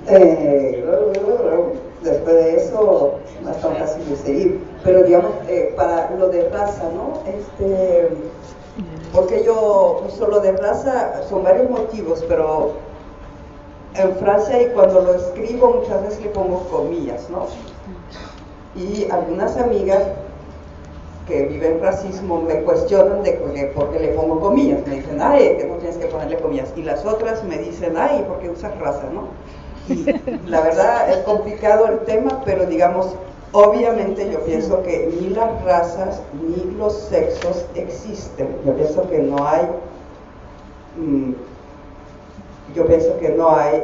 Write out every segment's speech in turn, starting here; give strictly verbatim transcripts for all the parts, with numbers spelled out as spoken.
Eh, después de eso, no es tan fácil de seguir. Pero digamos, eh, para lo de raza, ¿no? Este, porque yo uso lo de raza, son varios motivos, pero en Francia, y cuando lo escribo muchas veces le pongo comillas, ¿no? Y algunas amigas que viven racismo me cuestionan de por qué le pongo comillas, me dicen, ay, que no tienes que ponerle comillas, y las otras me dicen, ay, ¿por qué usas raza, no? Y la verdad es complicado el tema, pero digamos, obviamente yo pienso que ni las razas ni los sexos existen. Yo pienso que no hay mmm, yo pienso que no hay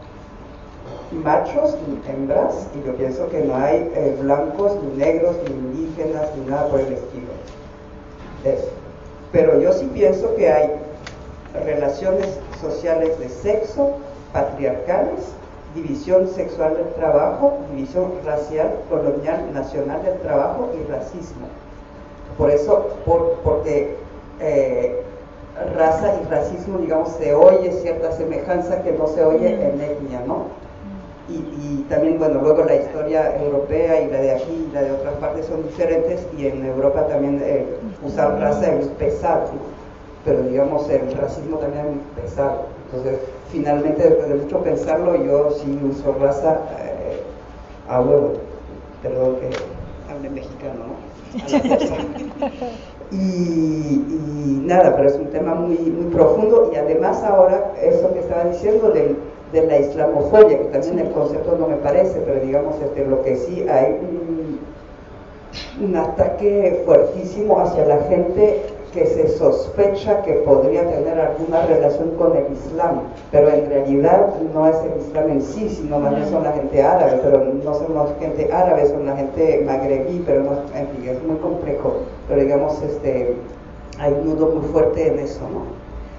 machos ni hembras, y yo pienso que no hay eh, blancos ni negros ni indígenas ni nada por el estilo. Eso. Pero yo sí pienso que hay relaciones sociales de sexo patriarcales, división sexual del trabajo, división racial, colonial, nacional del trabajo y racismo. Por eso, por, porque eh, raza y racismo, digamos, se oye cierta semejanza que no se oye en etnia, ¿no? Y, y también, bueno, luego la historia europea y la de aquí y la de otras partes son diferentes, y en Europa también eh, usar raza es pesado, ¿no? Pero digamos, el racismo también es muy pesado. Entonces, finalmente, después de mucho pensarlo, yo sí uso raza eh, a huevo. Perdón que hable mexicano, ¿no? Y, y nada, pero es un tema muy, muy profundo, y además ahora, eso que estaba diciendo del, de la islamofobia, que también el concepto no me parece, pero digamos, este, lo que sí hay un, un ataque fuertísimo hacia la gente que se sospecha que podría tener alguna relación con el Islam, pero en realidad no es el Islam en sí, sino más bien son la gente árabe, pero no son la gente árabe, son la gente magrebí, pero no, en fin, es muy complejo, pero digamos, este, hay un nudo muy fuerte en eso, ¿no?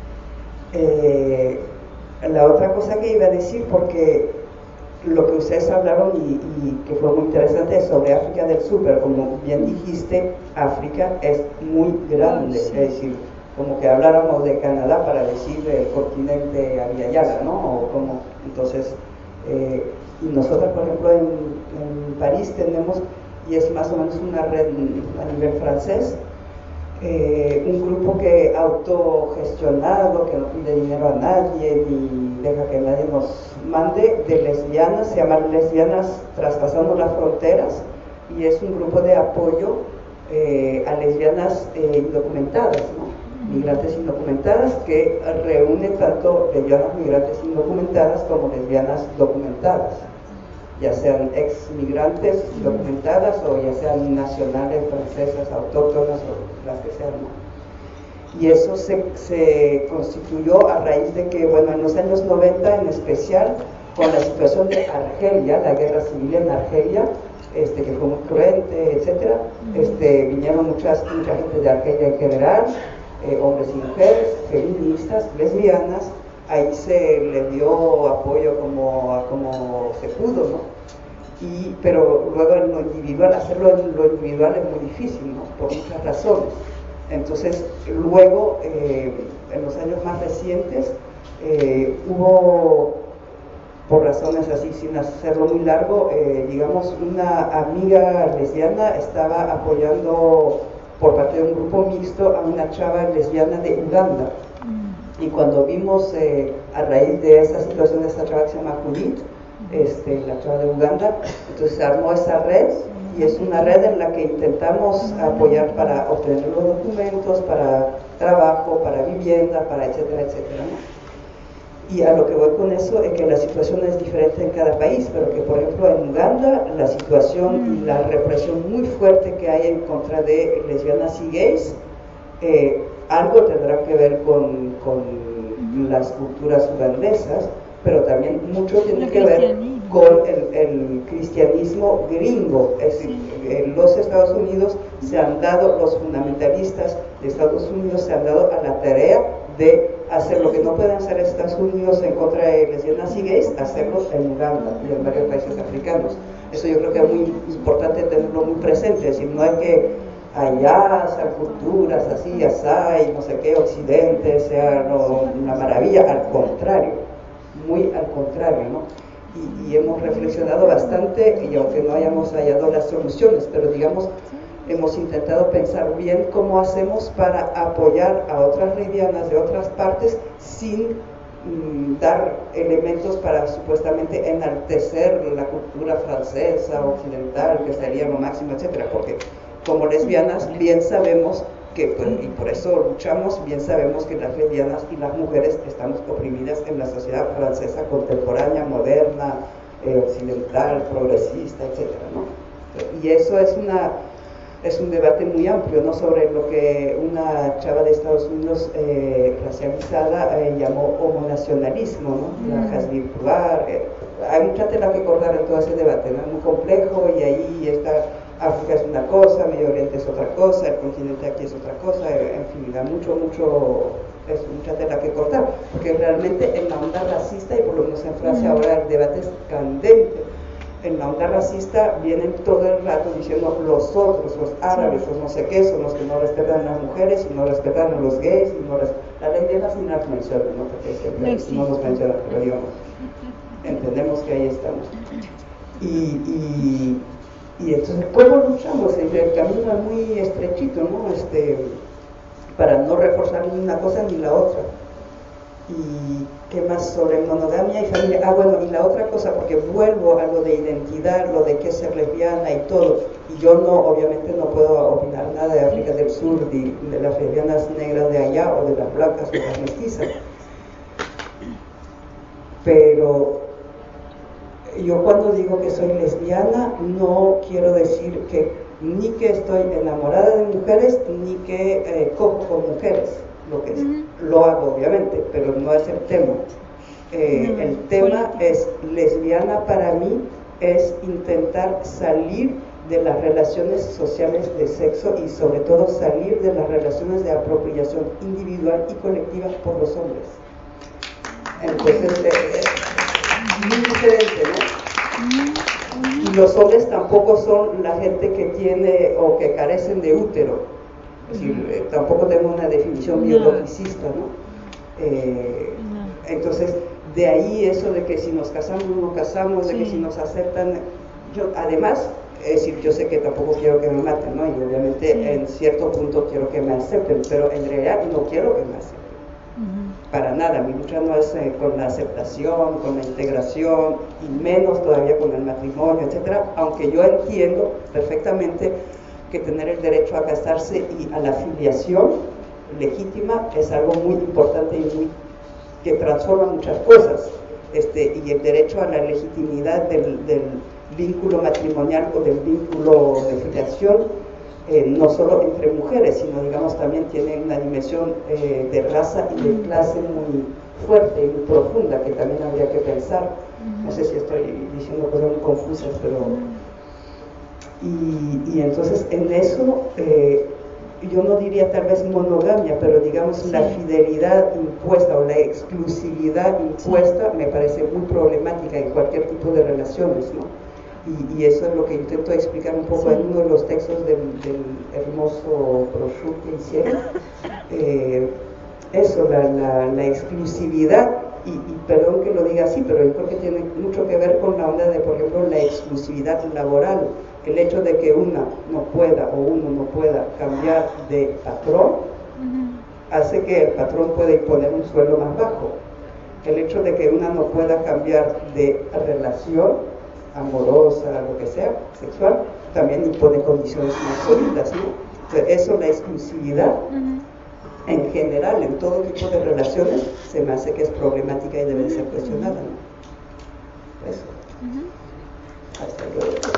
Eh, la otra cosa que iba a decir, porque lo que ustedes hablaron y, y que fue muy interesante es sobre África del Sur, pero como bien dijiste, África es muy grande, es decir, como que habláramos de Canadá para decir el continente Aviala, ¿no? O como, entonces, eh, y nosotros, por ejemplo, en, en París tenemos, y es más o menos una red a nivel francés, Eh, un grupo que autogestionado, que no pide dinero a nadie ni deja que nadie nos mande, de lesbianas, se llama Lesbianas Traspasando las Fronteras, y es un grupo de apoyo eh, a lesbianas eh, indocumentadas, ¿no? Migrantes indocumentadas, que reúne tanto lesbianas migrantes indocumentadas como lesbianas documentadas, ya sean ex migrantes documentadas o ya sean nacionales, francesas, autóctonas o las que sean, ¿no? Y eso se, se constituyó a raíz de que, bueno, en los años noventa en especial, con la situación de Argelia, la guerra civil en Argelia, este, que fue muy cruente, etcétera, este, vinieron muchas, mucha gente de Argelia en general, eh, hombres y mujeres, feministas, lesbianas. Ahí se le dio apoyo como, como se pudo, ¿no? Y, pero luego en lo individual, hacerlo en lo individual es muy difícil, ¿no? Por muchas razones. Entonces, luego, eh, en los años más recientes, eh, hubo, por razones así, sin hacerlo muy largo, eh, digamos, una amiga lesbiana estaba apoyando por parte de un grupo mixto a una chava lesbiana de Uganda. Y cuando vimos, eh, a raíz de esa situación, de esta chava que se llama Judith, este, la chava de Uganda, entonces se armó esa red, y es una red en la que intentamos apoyar para obtener los documentos, para trabajo, para vivienda, para etcétera, etcétera, ¿no? Y a lo que voy con eso es que la situación es diferente en cada país, pero que, por ejemplo, en Uganda la situación y la represión muy fuerte que hay en contra de lesbianas y gays, eh, algo tendrá que ver con, con las culturas ugandesas, pero también mucho tiene que ver con el, el cristianismo gringo. Es decir, en los Estados Unidos se han dado, los fundamentalistas de Estados Unidos se han dado a la tarea de hacer lo que no pueden hacer Estados Unidos en contra de lesbianas y gays, hacerlo en Uganda y en varios países africanos. Eso yo creo que es muy importante tenerlo muy presente, es decir, no hay que allá sean culturas así, asá, y no sé qué, occidente sea no, una maravilla, al contrario, muy al contrario, ¿no? y, y hemos reflexionado bastante, y aunque no hayamos hallado las soluciones, pero digamos, hemos intentado pensar bien cómo hacemos para apoyar a otras lesbianas de otras partes sin mm, dar elementos para supuestamente enaltecer la cultura francesa, occidental, que sería lo máximo, etcétera, porque como lesbianas bien sabemos que, pues, y por eso luchamos, bien sabemos que las lesbianas y las mujeres estamos oprimidas en la sociedad francesa contemporánea, moderna, eh, occidental, progresista, etcétera, ¿no? Y eso es una es un debate muy amplio, ¿no?, sobre lo que una chava de Estados Unidos eh, racializada eh, llamó homonacionalismo, ¿no? La Jasmine Pugar, eh, hay mucha tela que cortar en todo ese debate, ¿no? Es muy complejo, y ahí está, África es una cosa, Medio Oriente es otra cosa, el continente aquí es otra cosa, en fin, da mucho, mucho, es mucha tela que cortar, porque realmente en la onda racista, y por lo menos en Francia ahora el debate es candente, en la onda racista vienen todo el rato diciendo los otros, los árabes, los no sé qué, son los que no respetan a las mujeres y no respetan a los gays, y no res... las lesbianas ni las mencionan, ¿no? Porque siempre no, no nos mencionan, pero digamos, entendemos que ahí estamos. Y, y, y entonces, ¿cómo luchamos? El, el camino es muy estrechito, ¿no? Este, para no reforzar ni una cosa ni la otra. ¿Y qué más sobre monogamia y familia? Ah, bueno, y la otra cosa, porque vuelvo a lo de identidad, lo de qué es ser lesbiana y todo, y yo no, obviamente no puedo opinar nada de África del Sur, de, de las lesbianas negras de allá, o de las blancas o de las mestizas, pero yo cuando digo que soy lesbiana, no quiero decir que ni que estoy enamorada de mujeres, ni que eh, cojo con mujeres, lo que es. Uh-huh. Lo hago obviamente, pero no es el tema. Eh, no, el tema política. Es lesbiana para mí, es intentar salir de las relaciones sociales de sexo y sobre todo salir de las relaciones de apropiación individual y colectiva por los hombres. Entonces, eh, es muy diferente, ¿no? Y los hombres tampoco son la gente que tiene o que carecen de útero. Es decir, eh, tampoco tengo una definición biologicista, ¿no? Eh, no. Entonces, de ahí eso de que si nos casamos o no casamos, sí. De que si nos aceptan, yo además, es decir, yo sé que tampoco quiero que me maten, ¿no? Y obviamente sí. En cierto punto quiero que me acepten, pero en realidad no quiero que me acepten. Uh-huh. Para nada, mi lucha no es eh, con la aceptación, con la integración, y menos todavía con el matrimonio, etcétera, aunque yo entiendo perfectamente que tener el derecho a casarse y a la filiación legítima es algo muy importante y muy, que transforma muchas cosas, este, y el derecho a la legitimidad del, del vínculo matrimonial o del vínculo de filiación, eh, no solo entre mujeres, sino digamos también tiene una dimensión eh, de raza y de clase muy fuerte y muy profunda que también habría que pensar. No sé si estoy diciendo cosas muy confusas, pero... Y, y entonces en eso eh, yo no diría tal vez monogamia, pero digamos sí. La fidelidad impuesta o la exclusividad impuesta sí. Me parece muy problemática en cualquier tipo de relaciones, ¿no? Y, y eso es lo que intento explicar un poco sí. En uno de los textos del, del hermoso brochure que hicieron. Eh, eso, la, la, la exclusividad, y, y perdón que lo diga así, pero yo creo que tiene mucho que ver con la onda de, por ejemplo, la exclusividad laboral. El hecho de que una no pueda o uno no pueda cambiar de patrón uh-huh. Hace que el patrón pueda imponer un sueldo más bajo. El hecho de que una no pueda cambiar de relación amorosa, lo que sea, sexual, también impone condiciones más sólidas, ¿no? Entonces, eso, la exclusividad uh-huh. En general, en todo tipo de relaciones, se me hace que es problemática y debe ser cuestionada, ¿no? Eso. Uh-huh. Hasta luego.